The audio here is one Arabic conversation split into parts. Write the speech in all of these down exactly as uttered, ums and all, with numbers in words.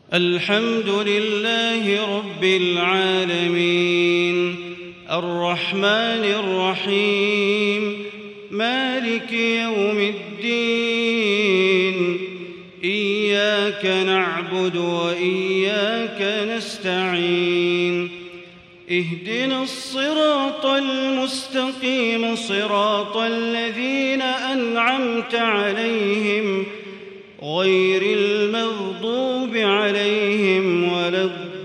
الحمد لله رب العالمين الرحمن الرحيم مالك يوم الدين إياك نعبد وإياك نستعين اهدنا الصراط المستقيم صراط الذين أنعمت عليهم غير المغضوب عليهم ولا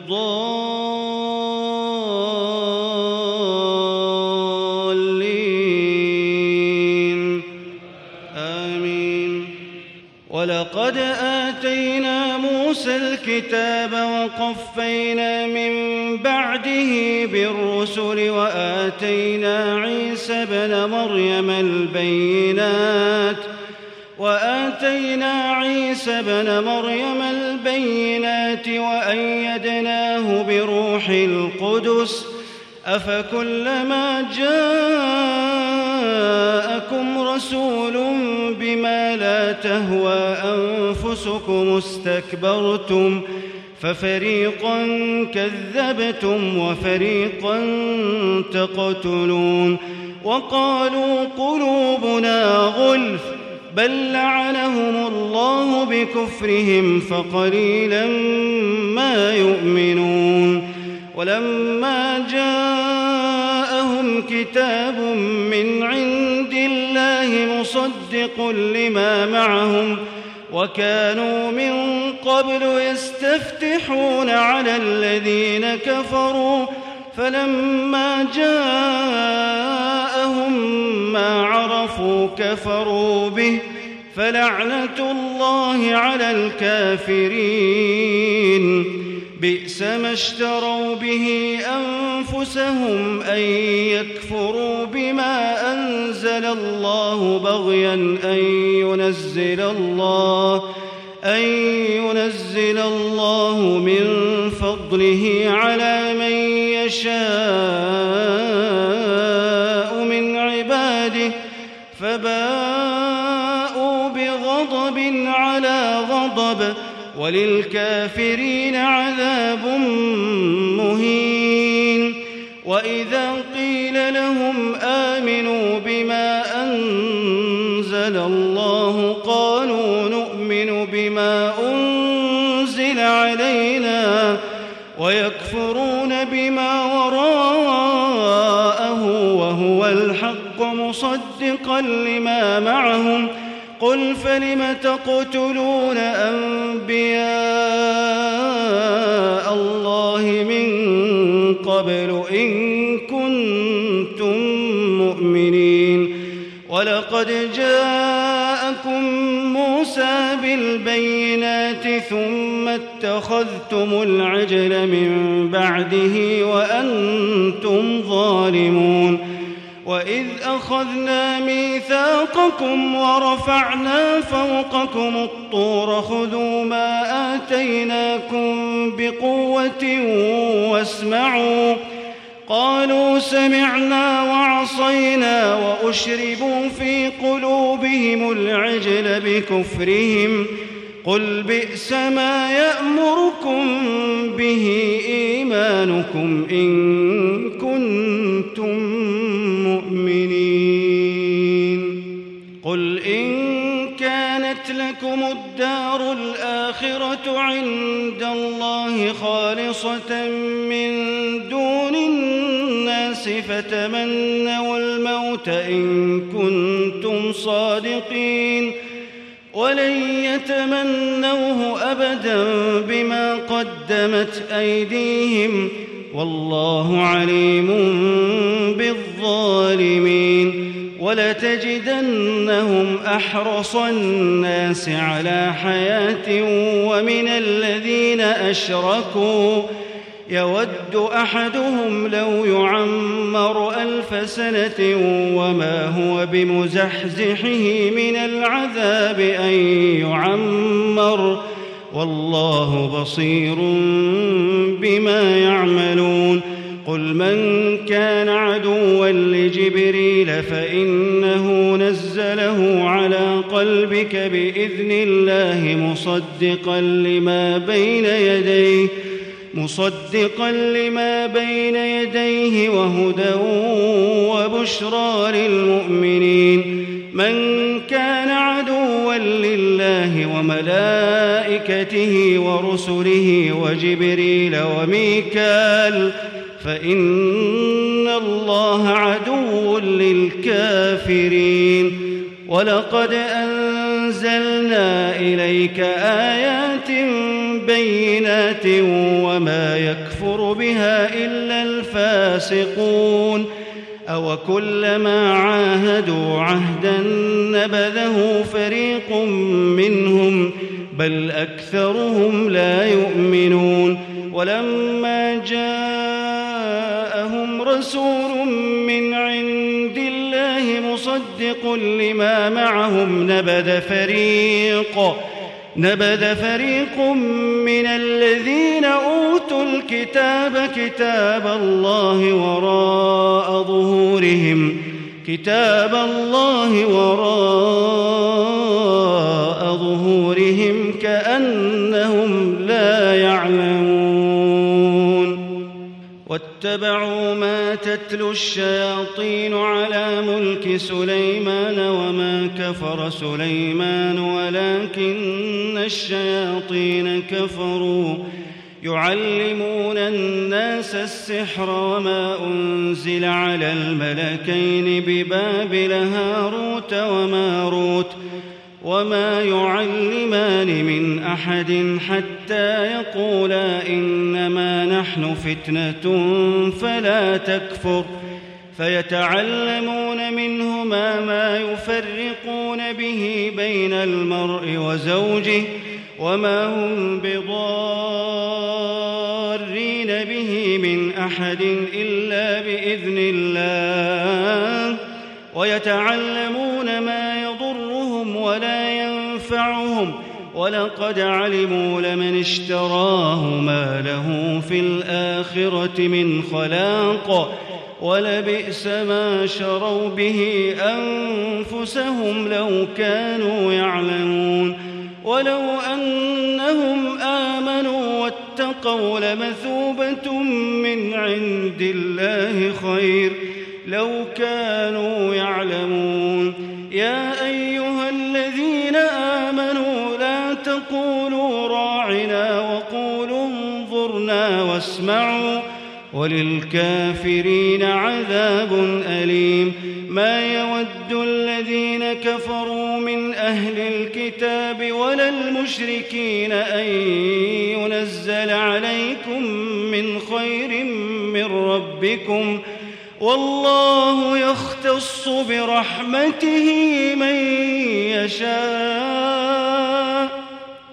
الضالين آمين. ولقد آتينا موسى الكتاب وقفينا من بعده بالرسل وآتينا عيسى بن مريم البينات وآتينا عيسى بن مريم البينات وأيدناه بروح القدس أفكلما جاءكم رسول بما لا تهوى أنفسكم استكبرتم ففريقا كذبتم وفريقا تقتلون وقالوا قلوبنا غلف بل لعنهم الله بكفرهم فقليلا ما يؤمنون. ولما جاءهم كتاب من عند الله مصدق لما معهم وكانوا من قبل يستفتحون على الذين كفروا فلما جاءهم ما عرفوا كفروا به فلعنة الله على الكافرين. بئس ما اشتروا به أنفسهم أن يكفروا بما أنزل الله بغيا أن ينزل الله أن ينزل الله من فضله على من يشاء من عباده فباءوا بغضب على غضب وللكافرين عذاب مهين. وإذا قيل لهم آمنوا بما أنزل الله قالوا نؤمن بما أنزل علينا ويكفرون بما وراءه وهو الحق مصدقا لما معهم قل فلم تقتلون أنبياء الله من قبل إن كنتم مؤمنين. ولقد جاءكم موسى بالبينات ثم اتخذتم العجل من بعده وأنتم ظالمون. وإذ أخذنا ميثاقكم ورفعنا فوقكم الطور خذوا ما آتيناكم بقوة واسمعوا قالوا سمعنا وعصينا وأشربوا في قلوبهم العجل بكفرهم قل بئس ما يأمركم به إيمانكم إن كنتم مؤمنين. قل إن كانت لكم الدار الآخرة عند الله خالصة من دون الناس فتمنوا الموت إن كنتم صادقين ولن يتمنوه أبدا بما قدمت أيديهم والله عليم بالظالمين. ولتجدنهم أحرص الناس على حياة ومن الذين أشركوا يود أحدهم لو يعمر ألف سنة وما هو بمزحزحه من العذاب أن يعمر والله بصير بما يعملون. قل من كان عدوا لجبريل فإنه نزله على قلبك ربك بإذن الله مصدقا لما بين يديه مصدقا لما بين يديه وهدى وبشرى للمؤمنين من كان عدوا لله وملائكته ورسله وجبريل وميكال فإن الله عدو للكافرين ولقد أنزلنا إليك آيات بينات وما يكفر بها إلا الفاسقون أو كلما عاهدوا عهدا نبذه فريق منهم بل أكثرهم لا يؤمنون ولما جاءهم رسول من عند الله مصدق لما معهم نبذ فريق نبذ فريق من الذين أوتوا الكتاب كتاب الله وراء ظهورهم كتاب الله وراء ظهورهم كأنهم لا يعلمون واتبعوا ما تتلو الشياطين على ملك سليمان وما كفر سليمان ولكن الشياطين كفروا يعلمون الناس السحر وما أنزل على الملكين ببابل هاروت وماروت وما يعلمان من أحد حتى يقولا إنما نحن فتنة فلا تكفر فيتعلمون منهما ما يفرقون به بين المرء وزوجه وما هم بضارين به من أحد إلا بإذن الله ويتعلمون ما يضرهم ولا ينفعهم ولقد علموا لمن اشتراه ما له في الآخرة من خلاق ولبئس ما شروا به أنفسهم لو كانوا يعلمون ولو أنهم آمنوا واتقوا لمثوبة من عند الله خير لو كانوا يعلمون يا أيها الذين آمنوا لا تقولوا راعنا وقولوا انظرنا واسمعوا وللكافرين عذاب أليم ما يود الذين كفروا من أهل الكتاب ولا المشركين أن ينزل عليكم من خير من ربكم والله يختص برحمته من يشاء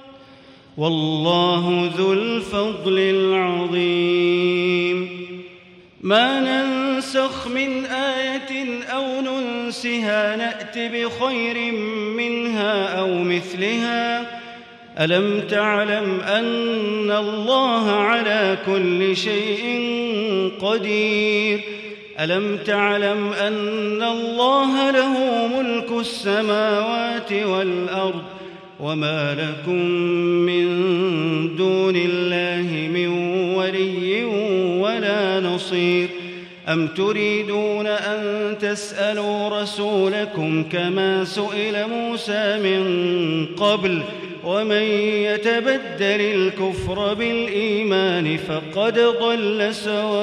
والله ذو الفضل العظيم ما ننسخ من آية أو ننسها نأت بخير منها أو مثلها ألم تعلم أن الله على كل شيء قدير ألم تعلم أن الله له ملك السماوات والأرض وما لكم من دون الله من ولي ولا نصير أم تريدون أن تسألوا رسولكم كما سئل موسى من قبل ومن يتبدل الكفر بالإيمان فقد ضل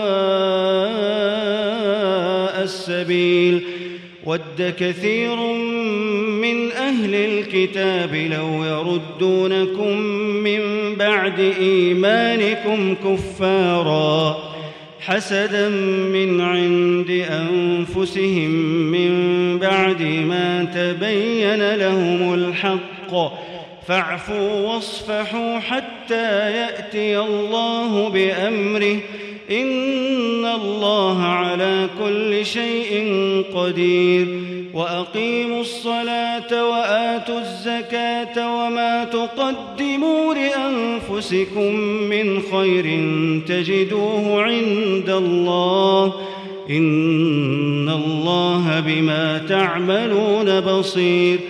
سواء السبيل ود كثير من أهل الكتاب لو يردونكم من بعد إيمانكم كفارا حسدا من عند أنفسهم من بعد ما تبين لهم الحق فاعفوا واصفحوا حتى يأتي الله بأمره إن الله على كل شيء قدير وأقيموا الصلاة وآتوا الزكاة وما تقدموا لأنفسكم من خير تجدوه عند الله إن الله بما تعملون بصير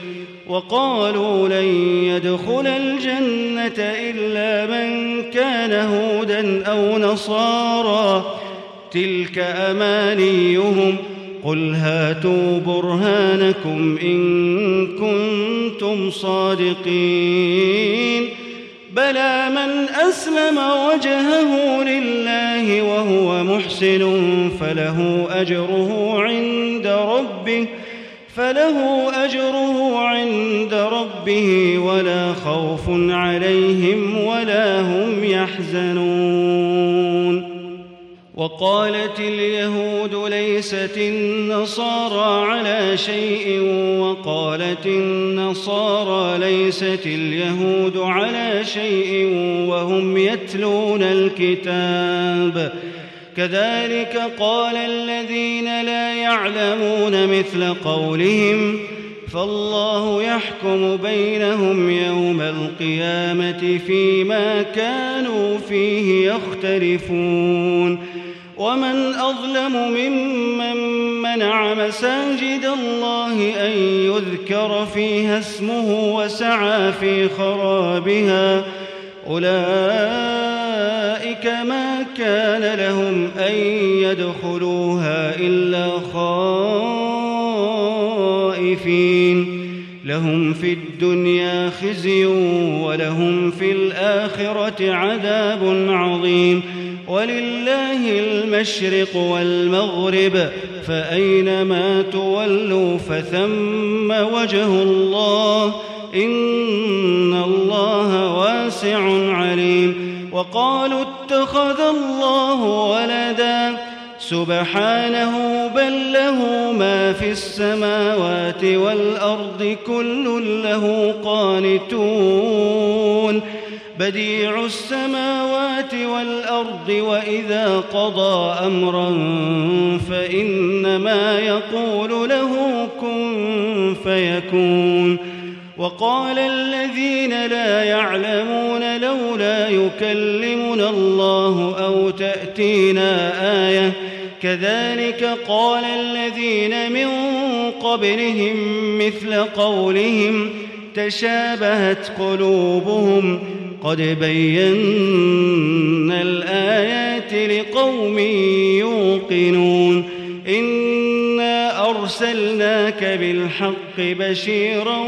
وقالوا لن يدخل الجنة إلا من كان هودا أو نصارى تلك أمانيهم قل هاتوا برهانكم إن كنتم صادقين بلى من أسلم وجهه لله وهو محسن فله أجره عند ربه فله أجره عند ربه ولا خوف عليهم ولا هم يحزنون. وقالت اليهود ليست النصارى على شيء وقالت النصارى ليست اليهود على شيء وهم يتلون الكتاب كذلك قال الذين لا يعلمون مثل قولهم فالله يحكم بينهم يوم القيامة فيما كانوا فيه يختلفون. ومن أظلم ممن منع مساجد الله أن يذكر فيها اسمه وسعى في خرابها أولئك ما كان لهم أن يدخلوها إلا خائفين لهم في الدنيا خزي ولهم في الآخرة عذاب عظيم. ولله المشرق والمغرب فأينما تولوا فثم وجه الله إن الله واسع عليم. وقالوا اتخذ الله ولدا سبحانه بل له ما في السماوات والأرض كل له قانتون بديع السماوات والأرض وإذا قضى أمرا فإنما يقول له كن فيكون. وقال الذين لا يعلمون لولا يكلمنا الله أو تأتينا آية كذلك قال الذين من قبلهم مثل قولهم تشابهت قلوبهم قد بينا الآيات لقوم يوقنون. إنا أرسلناك بالحق بشيرا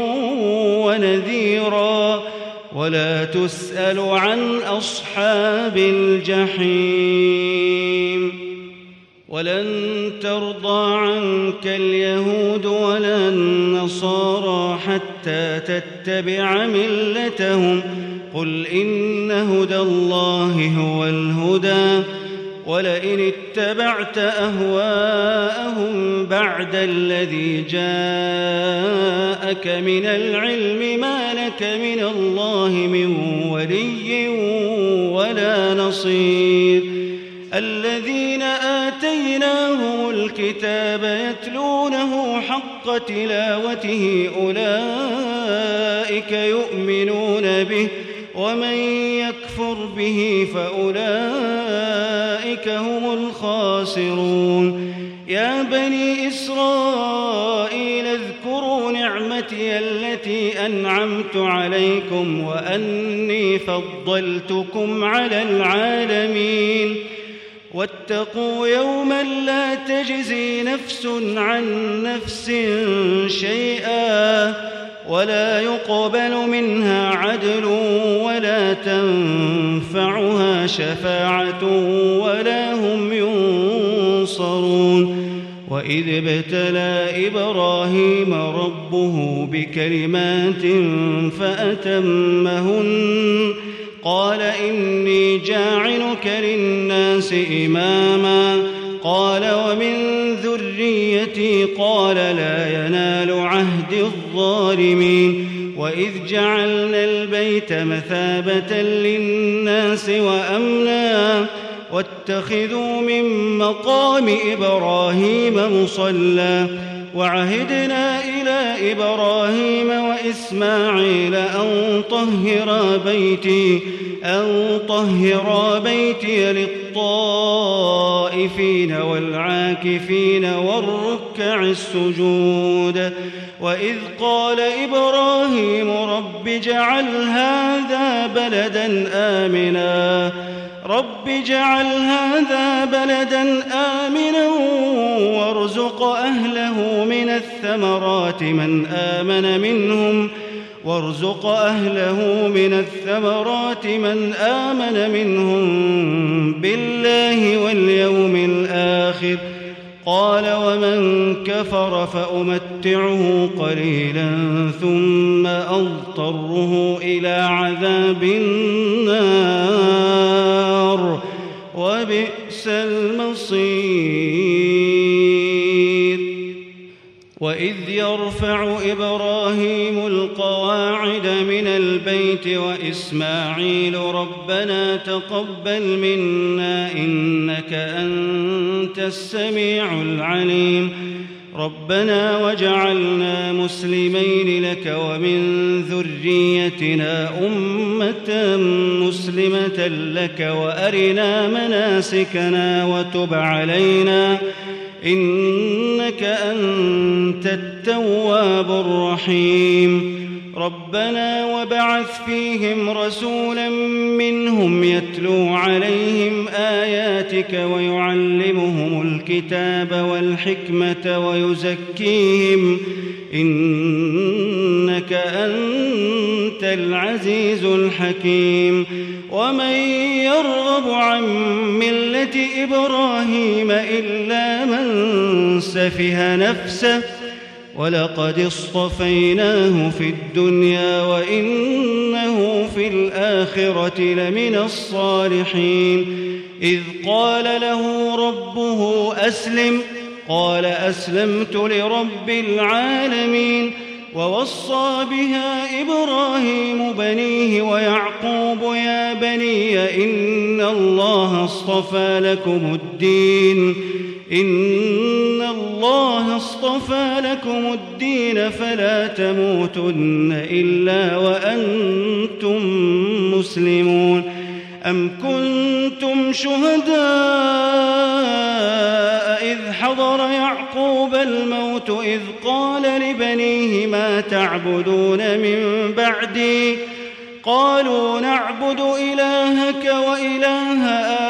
ونذيرا ولا تسأل عن أصحاب الجحيم. ولن ترضى عنك اليهود ولا النصارى حتى تتبع ملتهم قل إن هدى الله هو الهدى ولئن اتبعت أهواءهم بعد الذي جاءك من العلم ما لك من الله من ولي ولا نصير. الذين آتيناهم الكتاب يتلونه حق تلاوته أولئك يؤمنون به ومن يكفر به فأولئك هم الخاسرون. يا بني إسرائيل اذكروا نعمتي التي أنعمت عليكم وأني فضلتكم على العالمين واتقوا يوما لا تجزي نفس عن نفس شيئا ولا يقبل منها عدل ولا تنفعها شفاعة ولا هم ينصرون. وإذ ابتلى إبراهيم ربه بكلمات فأتمهن قال إني جاعلك للناس إماما قال ومن ذريتي قال لا ينال عهد الظالمين. وإذ جعلنا البيت مثابة للناس وأمنا واتخذوا من مقام إبراهيم مصلى وعهدنا إلى إبراهيم وإسماعيل أن طهرا بيتي أن طهرا بيتي للطائفين والعاكفين والركع السجود وإذ قال إبراهيم رب اجعل هذا بلدا آمنا رب اجعل هذا بلدا آمنا وارزق أهله من الثمرات من آمن منهم وارزق أهله من الثمرات من آمن منهم بالله واليوم الآخر قال ومن كفر فأمتعه قليلا ثم أضطره إلى عذاب النار وبئس المصير وإذ يرفع إبراهيم القواعد من البيت وإسماعيل ربنا تقبل منا إنك أنت السميع العليم ربنا وجعلنا مسلمين لك ومن ذريتنا أمة مسلمة لك وأرنا مناسكنا وتب علينا إنك أنت التواب الرحيم ربنا وبعث فيهم رسولا منهم يتلو عليهم آياتك ويعلمهم الكتاب والحكمة ويزكيهم إنك أنت العزيز الحكيم ومن يرغب عن ملة إبراهيم إلا من سفه نفسه ولقد اصطفيناه في الدنيا وإنه في الآخرة لمن الصالحين إذ قال له ربه أسلم قال أسلمت لرب العالمين ووصى بها إبراهيم بنيه ويعقوب يا بني إن الله اصطفى لكم الدين إن الله اصطفى لكم الدين فلا تموتن إلا وأنتم مسلمون أم كنتم شهداء إذ حضر يعقوب الموت إذ قال لبنيه ما تعبدون من بعدي قالوا نعبد إلهك وإله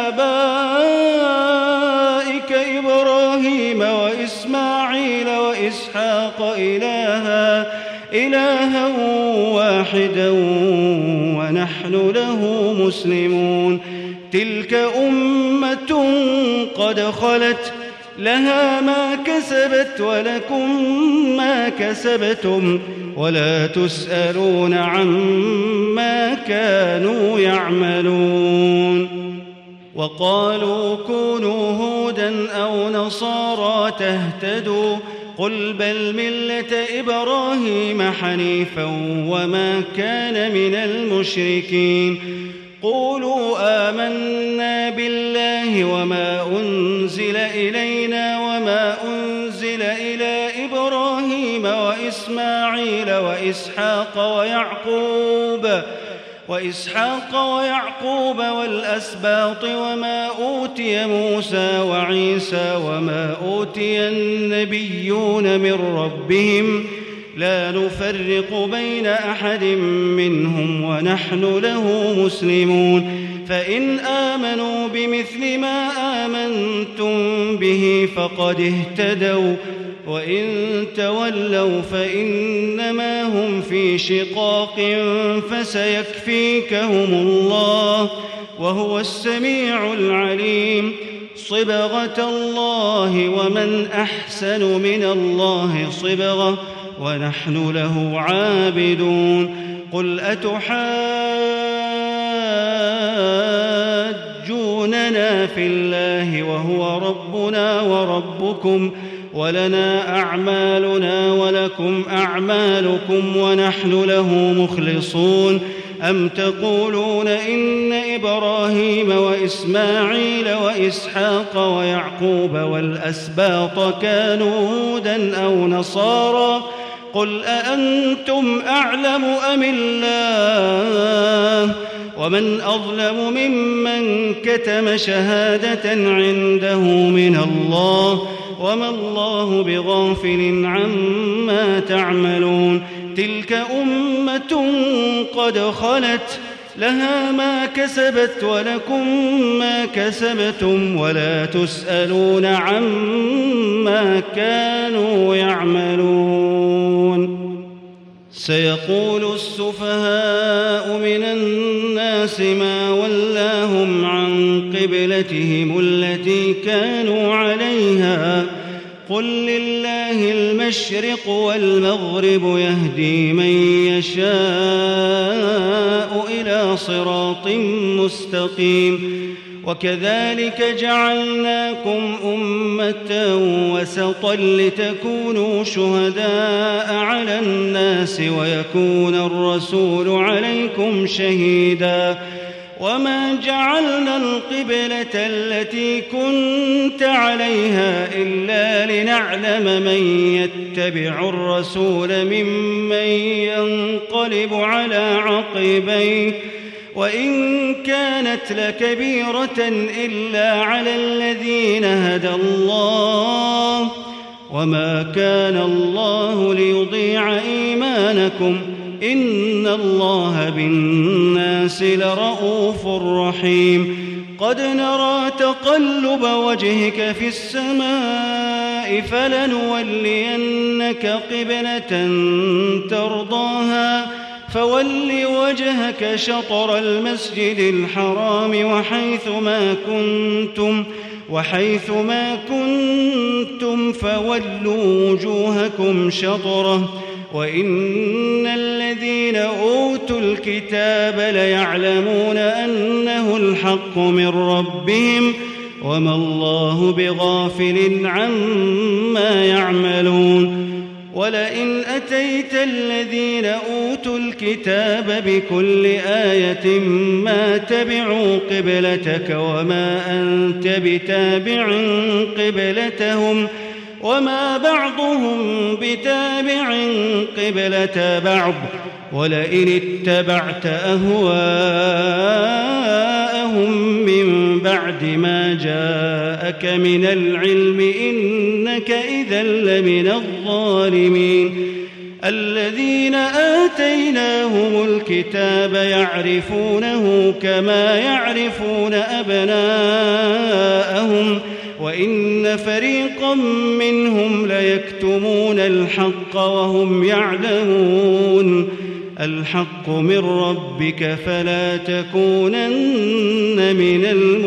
آبائك إبراهيم وإسماعيل وإسحاق إلها إلها واحدا ونحن له مسلمون تلك أمة قد خلت لها ما كسبت ولكم ما كسبتم ولا تسألون عما كانوا يعملون وقالوا كونوا هودا أو نصارى تهتدوا قل بل ملة إبراهيم حنيفا وما كان من المشركين قولوا آمنا بالله وما أنزل إلينا وما أنزل إلى إبراهيم وإسماعيل وإسحاق ويعقوب وإسحاق ويعقوب والأسباط وما أوتي موسى وعيسى وما أوتي النبيون من ربهم لا نفرق بين أحد منهم ونحن له مسلمون فإن آمنوا بمثل ما آمنتم به فقد اهتدوا وإن تولوا فإنما هم في شقاق فسيكفيكهم الله وهو السميع العليم صبغة الله ومن أحسن من الله صبغة ونحن له عابدون قل أتحاجوننا في الله وهو ربنا وربكم ولنا أعمالنا ولكم أعمالكم ونحن له مخلصون أم تقولون إن إبراهيم وإسماعيل وإسحاق ويعقوب والأسباط كانوا هودا أو نصارى قل أأنتم أعلم أم الله ومن أظلم ممن كتم شهادة عنده من الله وما الله بغافل عما تعملون تلك أمة قد خلت لها ما كسبت ولكم ما كسبتم ولا تسألون عما كانوا يعملون سيقول السفهاء من الناس ما ولاهم عن قبلتهم التي كانوا عليها قل لله المشرق والمغرب يهدي من يشاء إلى صراط مستقيم وكذلك جعلناكم أمة وسطا لتكونوا شهداء على الناس ويكون الرسول عليكم شهيدا وما جعلنا القبلة التي كنت عليها إلا لنعلم من يتبع الرسول ممن ينقلب على عقبيه وإن كانت لكبيرة إلا على الذين هدى الله وما كان الله ليضيع إيمانكم إن الله بالناس لرؤوف رحيم قد نرى تقلب وجهك في السماء فلنولينك قبلة ترضاها فول وجهك شطر المسجد الحرام وحيث ما كنتم وحيث ما كنتم فولوا وجوهكم شطره وإن الذين أوتوا الكتاب ليعلمون أنه الحق من ربهم وما الله بغافل عما يعملون ولئن أتيت الذين أوتوا الكتاب بكل آية ما تبعوا قبلتك وما أنت بتابع قبلتهم وما بعضهم بتابع قبلة بعض ولئن اتبعت أهواءهم من بعد ما جاءك من العلم إنك إذا لمن الظالمين الذين آتيناهم الكتاب يعرفونه كما يعرفون أبناءهم وإن فريقا منهم ليكتمون الحق وهم يعلمون الحق من ربك فلا تكونن من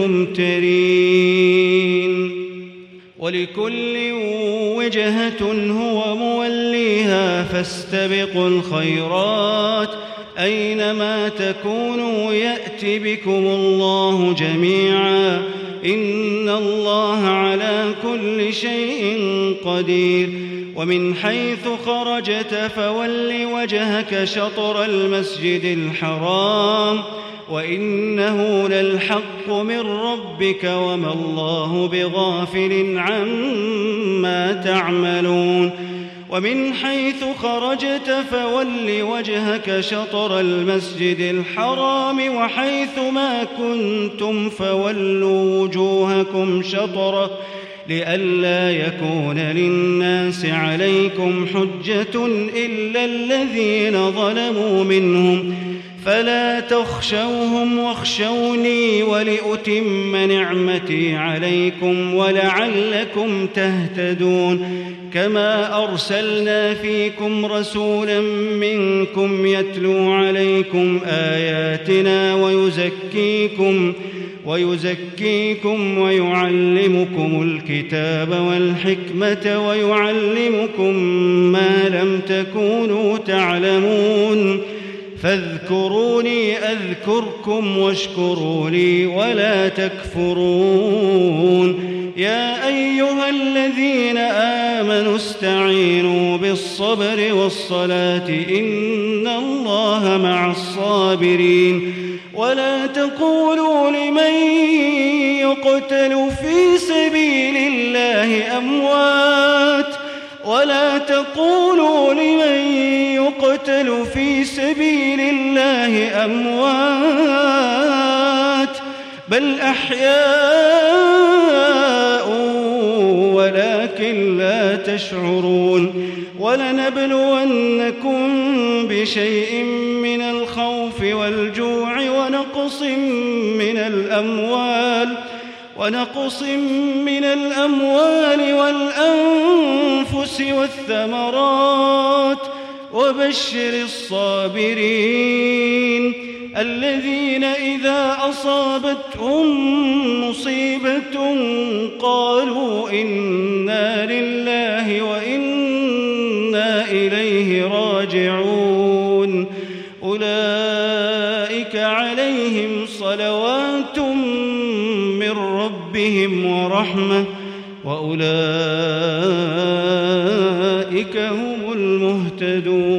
الممترين ولكل وجهة هو موليها فاستبقوا الخيرات أينما تكونوا يأت بكم الله جميعا إن الله على كل شيء قدير ومن حيث خرجت فول وجهك شطر المسجد الحرام وإنه للحق من ربك وما الله بغافل عما تعملون ومن حيث خرجت فول وجهك شطر المسجد الحرام وحيث ما كنتم فولوا وجوهكم شطره لئلا يكون للناس عليكم حجة إلا الذين ظلموا منهم فلا تخشوهم واخشوني ولأتم نعمتي عليكم ولعلكم تهتدون كما أرسلنا فيكم رسولا منكم يتلو عليكم آياتنا ويزكيكم ويزكيكم ويعلمكم الكتاب والحكمة ويعلمكم ما لم تكونوا تعلمون فاذكروني أذكركم واشكروا لي ولا تكفرون يا أيها الذين آمنوا استعينوا بالصبر والصلاة إن الله مع الصابرين ولا تقولوا لمن يقتل في سبيل الله أموات ولا تقولوا لمن يقتل في سبيل الله أموات بل أحياء ولكن ولكن لا تشعرون ولنبلونكم بشيء من الخوف والجوع ونقص من الأموال ونقص من الأموال والأنفس والثمرات وبشر الصابرين الذين إذا أصابتهم مصيبة قالوا إنا لله وإنا إليه راجعون أولئك عليهم صلوات من ربهم ورحمة وأولئك هم المهتدون.